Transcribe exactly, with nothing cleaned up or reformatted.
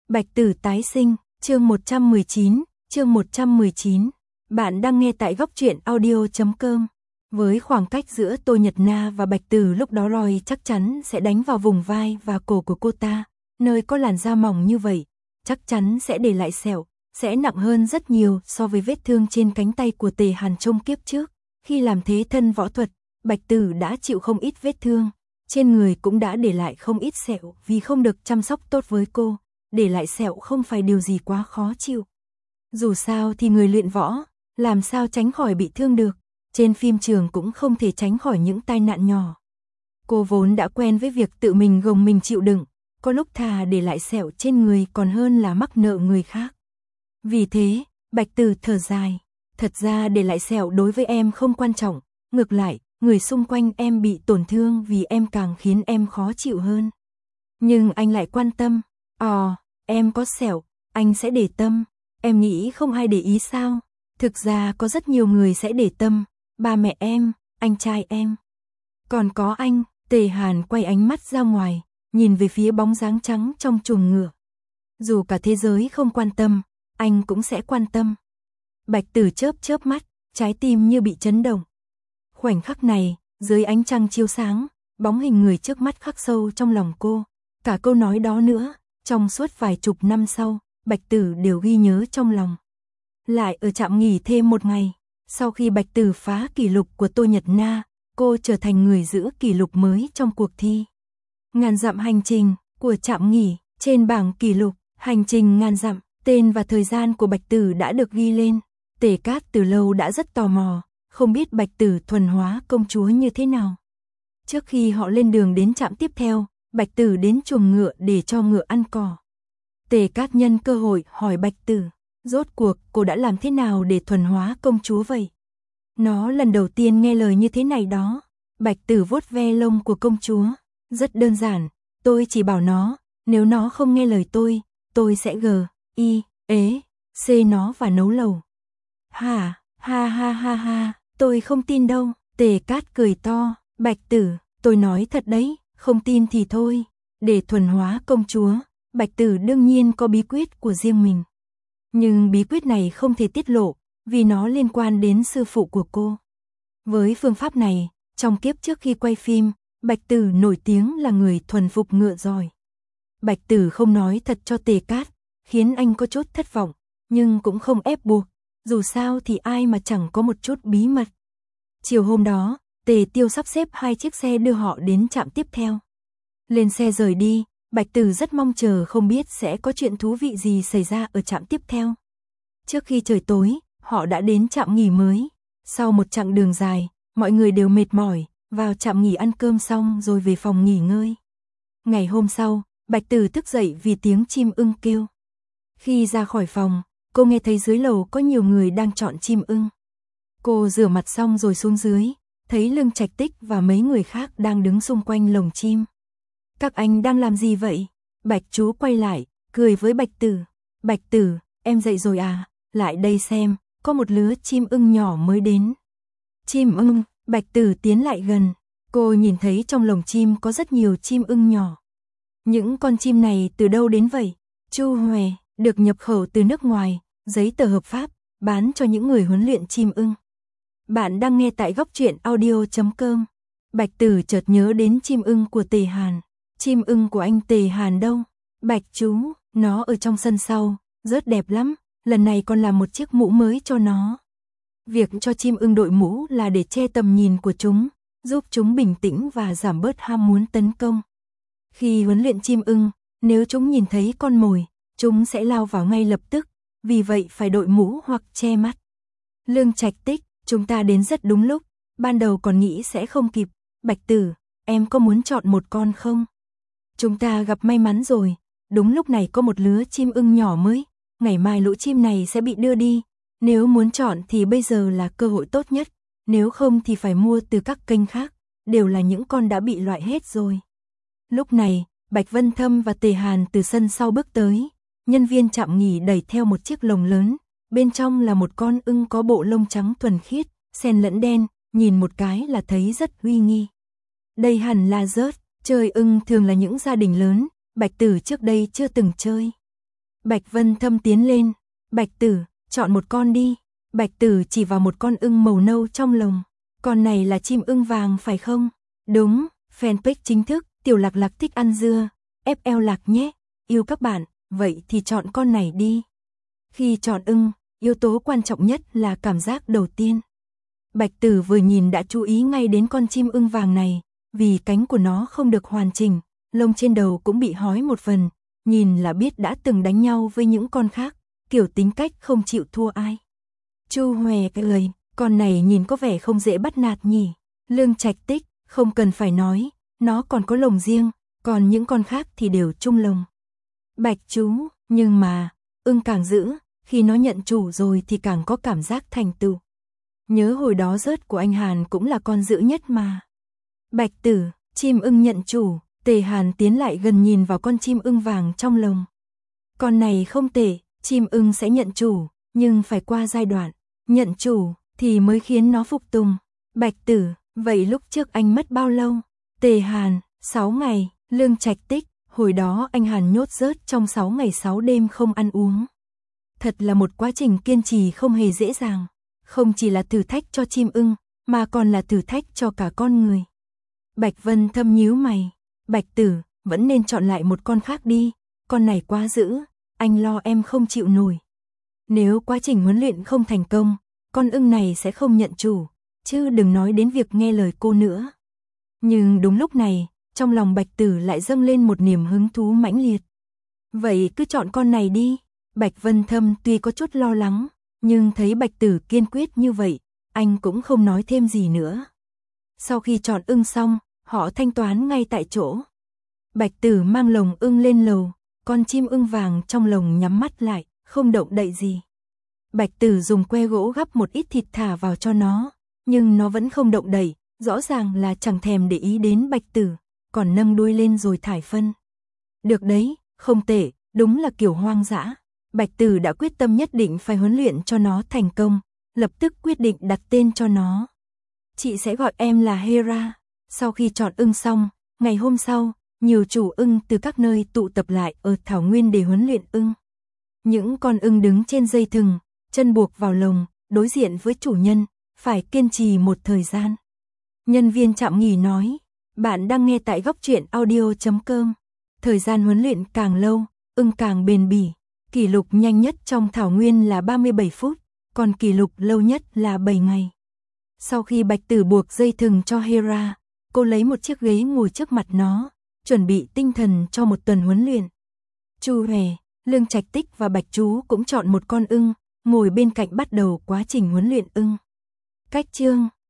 Bạch Tử tái sinh, chương một trăm mười chín, chương một trăm mười chín. Bạn đang nghe tại góc truyện audio chấm com. Với khoảng cách giữa Tô Nhật Na và Bạch Tử lúc đó Roy chắc chắn sẽ đánh vào vùng vai và cổ của cô ta, nơi có làn da mỏng như vậy, chắc chắn sẽ để lại sẹo, sẽ nặng hơn rất nhiều so với vết thương trên cánh tay của Tề Hàn trong kiếp trước. Khi làm thế thân võ thuật, Bạch Tử đã chịu không ít vết thương, trên người cũng đã để lại không ít sẹo vì không được chăm sóc tốt với cô. Để lại sẹo không phải điều gì quá khó chịu. Dù sao thì người luyện võ, làm sao tránh khỏi bị thương được, trên phim trường cũng không thể tránh khỏi những tai nạn nhỏ. Cô vốn đã quen với việc tự mình gồng mình chịu đựng, có lúc thà để lại sẹo trên người còn hơn là mắc nợ người khác. Vì thế, Bạch Tử thở dài, thật ra để lại sẹo đối với em không quan trọng, ngược lại, người xung quanh em bị tổn thương vì em càng khiến em khó chịu hơn. Nhưng anh lại quan tâm. Ồ, em có sẹo, anh sẽ để tâm, em nghĩ không ai để ý sao? Thực ra có rất nhiều người sẽ để tâm, ba mẹ em, anh trai em. Còn có anh, Tề Hàn quay ánh mắt ra ngoài, nhìn về phía bóng dáng trắng trong chuồng ngựa. Dù cả thế giới không quan tâm, anh cũng sẽ quan tâm. Bạch Tử chớp chớp mắt, trái tim như bị chấn động. Khoảnh khắc này, dưới ánh trăng chiếu sáng, bóng hình người trước mắt khắc sâu trong lòng cô. Cả câu nói đó nữa, trong suốt vài chục năm sau, Bạch Tử đều ghi nhớ trong lòng. Lại ở trạm nghỉ thêm một ngày, sau khi Bạch Tử phá kỷ lục của Tô Nhật Na, cô trở thành người giữ kỷ lục mới trong cuộc thi. Ngàn dặm hành trình của trạm nghỉ, trên bảng kỷ lục, hành trình ngàn dặm, tên và thời gian của Bạch Tử đã được ghi lên. Tề Cát từ lâu đã rất tò mò, không biết Bạch Tử thuần hóa công chúa như thế nào. Trước khi họ lên đường đến trạm tiếp theo, Bạch Tử đến chuồng ngựa để cho ngựa ăn cỏ. Tề Cát nhân cơ hội hỏi Bạch Tử, rốt cuộc cô đã làm thế nào để thuần hóa công chúa vậy? Nó lần đầu tiên nghe lời như thế này đó. Bạch Tử vuốt ve lông của công chúa, rất đơn giản, tôi chỉ bảo nó, nếu nó không nghe lời tôi, tôi sẽ gờ, y, ế, xê nó và nấu lẩu. Hả, ha ha ha ha, tôi không tin đâu. Tề Cát cười to, Bạch Tử, tôi nói thật đấy. Không tin thì thôi, để thuần hóa công chúa, Bạch Tử đương nhiên có bí quyết của riêng mình. Nhưng bí quyết này không thể tiết lộ, vì nó liên quan đến sư phụ của cô. Với phương pháp này, trong kiếp trước khi quay phim, Bạch Tử nổi tiếng là người thuần phục ngựa giỏi. Bạch Tử không nói thật cho Tề Cát, khiến anh có chút thất vọng, nhưng cũng không ép buộc, dù sao thì ai mà chẳng có một chút bí mật. Chiều hôm đó, Tề Tiêu sắp xếp hai chiếc xe đưa họ đến trạm tiếp theo. Lên xe rời đi, Bạch Tử rất mong chờ không biết sẽ có chuyện thú vị gì xảy ra ở trạm tiếp theo. Trước khi trời tối, họ đã đến trạm nghỉ mới. Sau một chặng đường dài, mọi người đều mệt mỏi, vào trạm nghỉ ăn cơm xong rồi về phòng nghỉ ngơi. Ngày hôm sau, Bạch Tử thức dậy vì tiếng chim ưng kêu. Khi ra khỏi phòng, cô nghe thấy dưới lầu có nhiều người đang chọn chim ưng. Cô rửa mặt xong rồi xuống dưới, thấy Lương Trạch Tích và mấy người khác đang đứng xung quanh lồng chim. Các anh đang làm gì vậy? Bạch Chú quay lại, cười với Bạch Tử. Bạch Tử, em dậy rồi à? Lại đây xem, có một lứa chim ưng nhỏ mới đến. Chim ưng, Bạch Tử tiến lại gần. Cô nhìn thấy trong lồng chim có rất nhiều chim ưng nhỏ. Những con chim này từ đâu đến vậy? Chu Huệ, được nhập khẩu từ nước ngoài, giấy tờ hợp pháp, bán cho những người huấn luyện chim ưng. Bạn đang nghe tại góc truyện audio chấm com. Bạch Tử chợt nhớ đến chim ưng của Tề Hàn. Chim ưng của anh Tề Hàn đâu? Bạch Chú, nó ở trong sân sau, rất đẹp lắm, lần này còn làm một chiếc mũ mới cho nó. Việc cho chim ưng đội mũ là để che tầm nhìn của chúng, giúp chúng bình tĩnh và giảm bớt ham muốn tấn công. Khi huấn luyện chim ưng, nếu chúng nhìn thấy con mồi, chúng sẽ lao vào ngay lập tức, vì vậy phải đội mũ hoặc che mắt. Lương Trạch Tích, chúng ta đến rất đúng lúc, ban đầu còn nghĩ sẽ không kịp. Bạch Tử, em có muốn chọn một con không? Chúng ta gặp may mắn rồi, đúng lúc này có một lứa chim ưng nhỏ mới, ngày mai lũ chim này sẽ bị đưa đi. Nếu muốn chọn thì bây giờ là cơ hội tốt nhất, nếu không thì phải mua từ các kênh khác, đều là những con đã bị loại hết rồi. Lúc này, Bạch Vân Thâm và Tề Hàn từ sân sau bước tới, nhân viên trạm nghỉ đẩy theo một chiếc lồng lớn, bên trong là một con ưng có bộ lông trắng thuần khiết, xen lẫn đen, nhìn một cái là thấy rất uy nghi. Đây hẳn là rớt, chơi ưng thường là những gia đình lớn, Bạch Tử trước đây chưa từng chơi. Bạch Vân Thâm tiến lên, Bạch Tử, chọn một con đi. Bạch Tử chỉ vào một con ưng màu nâu trong lồng. Con này là chim ưng vàng phải không? Đúng, fanpage chính thức, Tiểu Lạc Lạc thích ăn dưa, ép lờ Lạc nhé, yêu các bạn, vậy thì chọn con này đi. Khi chọn ưng, yếu tố quan trọng nhất là cảm giác đầu tiên. Bạch Tử vừa nhìn đã chú ý ngay đến con chim ưng vàng này, vì cánh của nó không được hoàn chỉnh, lông trên đầu cũng bị hói một phần, nhìn là biết đã từng đánh nhau với những con khác, kiểu tính cách không chịu thua ai. Chu Hòe cười, con này nhìn có vẻ không dễ bắt nạt nhỉ. Lương Trạch Tích, không cần phải nói, nó còn có lồng riêng, còn những con khác thì đều chung lồng. Bạch chú, nhưng mà, ưng càng dữ, khi nó nhận chủ rồi thì càng có cảm giác thành tựu. Nhớ hồi đó rớt của anh Hàn cũng là con dữ nhất mà. Bạch Tử, chim ưng nhận chủ, Tề Hàn tiến lại gần nhìn vào con chim ưng vàng trong lồng. Con này không tệ, chim ưng sẽ nhận chủ, nhưng phải qua giai đoạn nhận chủ thì mới khiến nó phục tùng. Bạch Tử, vậy lúc trước anh mất bao lâu? Tề Hàn, sáu ngày. Lương Trạch Tích, hồi đó anh Hàn nhốt rớt trong sáu ngày sáu đêm không ăn uống. Thật là một quá trình kiên trì không hề dễ dàng, không chỉ là thử thách cho chim ưng, mà còn là thử thách cho cả con người. Bạch Vân Thâm nhíu mày, Bạch Tử, vẫn nên chọn lại một con khác đi, con này quá dữ, anh lo em không chịu nổi. Nếu quá trình huấn luyện không thành công, con ưng này sẽ không nhận chủ, chứ đừng nói đến việc nghe lời cô nữa. Nhưng đúng lúc này, trong lòng Bạch Tử lại dâng lên một niềm hứng thú mãnh liệt. Vậy cứ chọn con này đi. Bạch Vân Thâm tuy có chút lo lắng, nhưng thấy Bạch Tử kiên quyết như vậy, anh cũng không nói thêm gì nữa. Sau khi chọn ưng xong, họ thanh toán ngay tại chỗ. Bạch Tử mang lồng ưng lên lầu, con chim ưng vàng trong lồng nhắm mắt lại, không động đậy gì. Bạch Tử dùng que gỗ gắp một ít thịt thả vào cho nó, nhưng nó vẫn không động đậy, rõ ràng là chẳng thèm để ý đến Bạch Tử, còn nâng đuôi lên rồi thải phân. Được đấy, không tệ, đúng là kiểu hoang dã. Bạch Tử đã quyết tâm nhất định phải huấn luyện cho nó thành công, lập tức quyết định đặt tên cho nó. Chị sẽ gọi em là Hera. Sau khi chọn ưng xong, ngày hôm sau, nhiều chủ ưng từ các nơi tụ tập lại ở thảo nguyên để huấn luyện ưng. Những con ưng đứng trên dây thừng, chân buộc vào lồng, đối diện với chủ nhân, phải kiên trì một thời gian. Nhân viên trạm nghỉ nói, bạn đang nghe tại góc truyện audio chấm com. Thời gian huấn luyện càng lâu, ưng càng bền bỉ. Kỷ lục nhanh nhất trong thảo nguyên là ba mươi bảy phút, còn kỷ lục lâu nhất là bảy ngày. Sau khi Bạch Tử buộc dây thừng cho Hera, cô lấy một chiếc ghế ngồi trước mặt nó, chuẩn bị tinh thần cho một tuần huấn luyện. Chu Hòe, Lương Trạch Tích và Bạch Chú cũng chọn một con ưng, ngồi bên cạnh bắt đầu quá trình huấn luyện ưng. Cách chương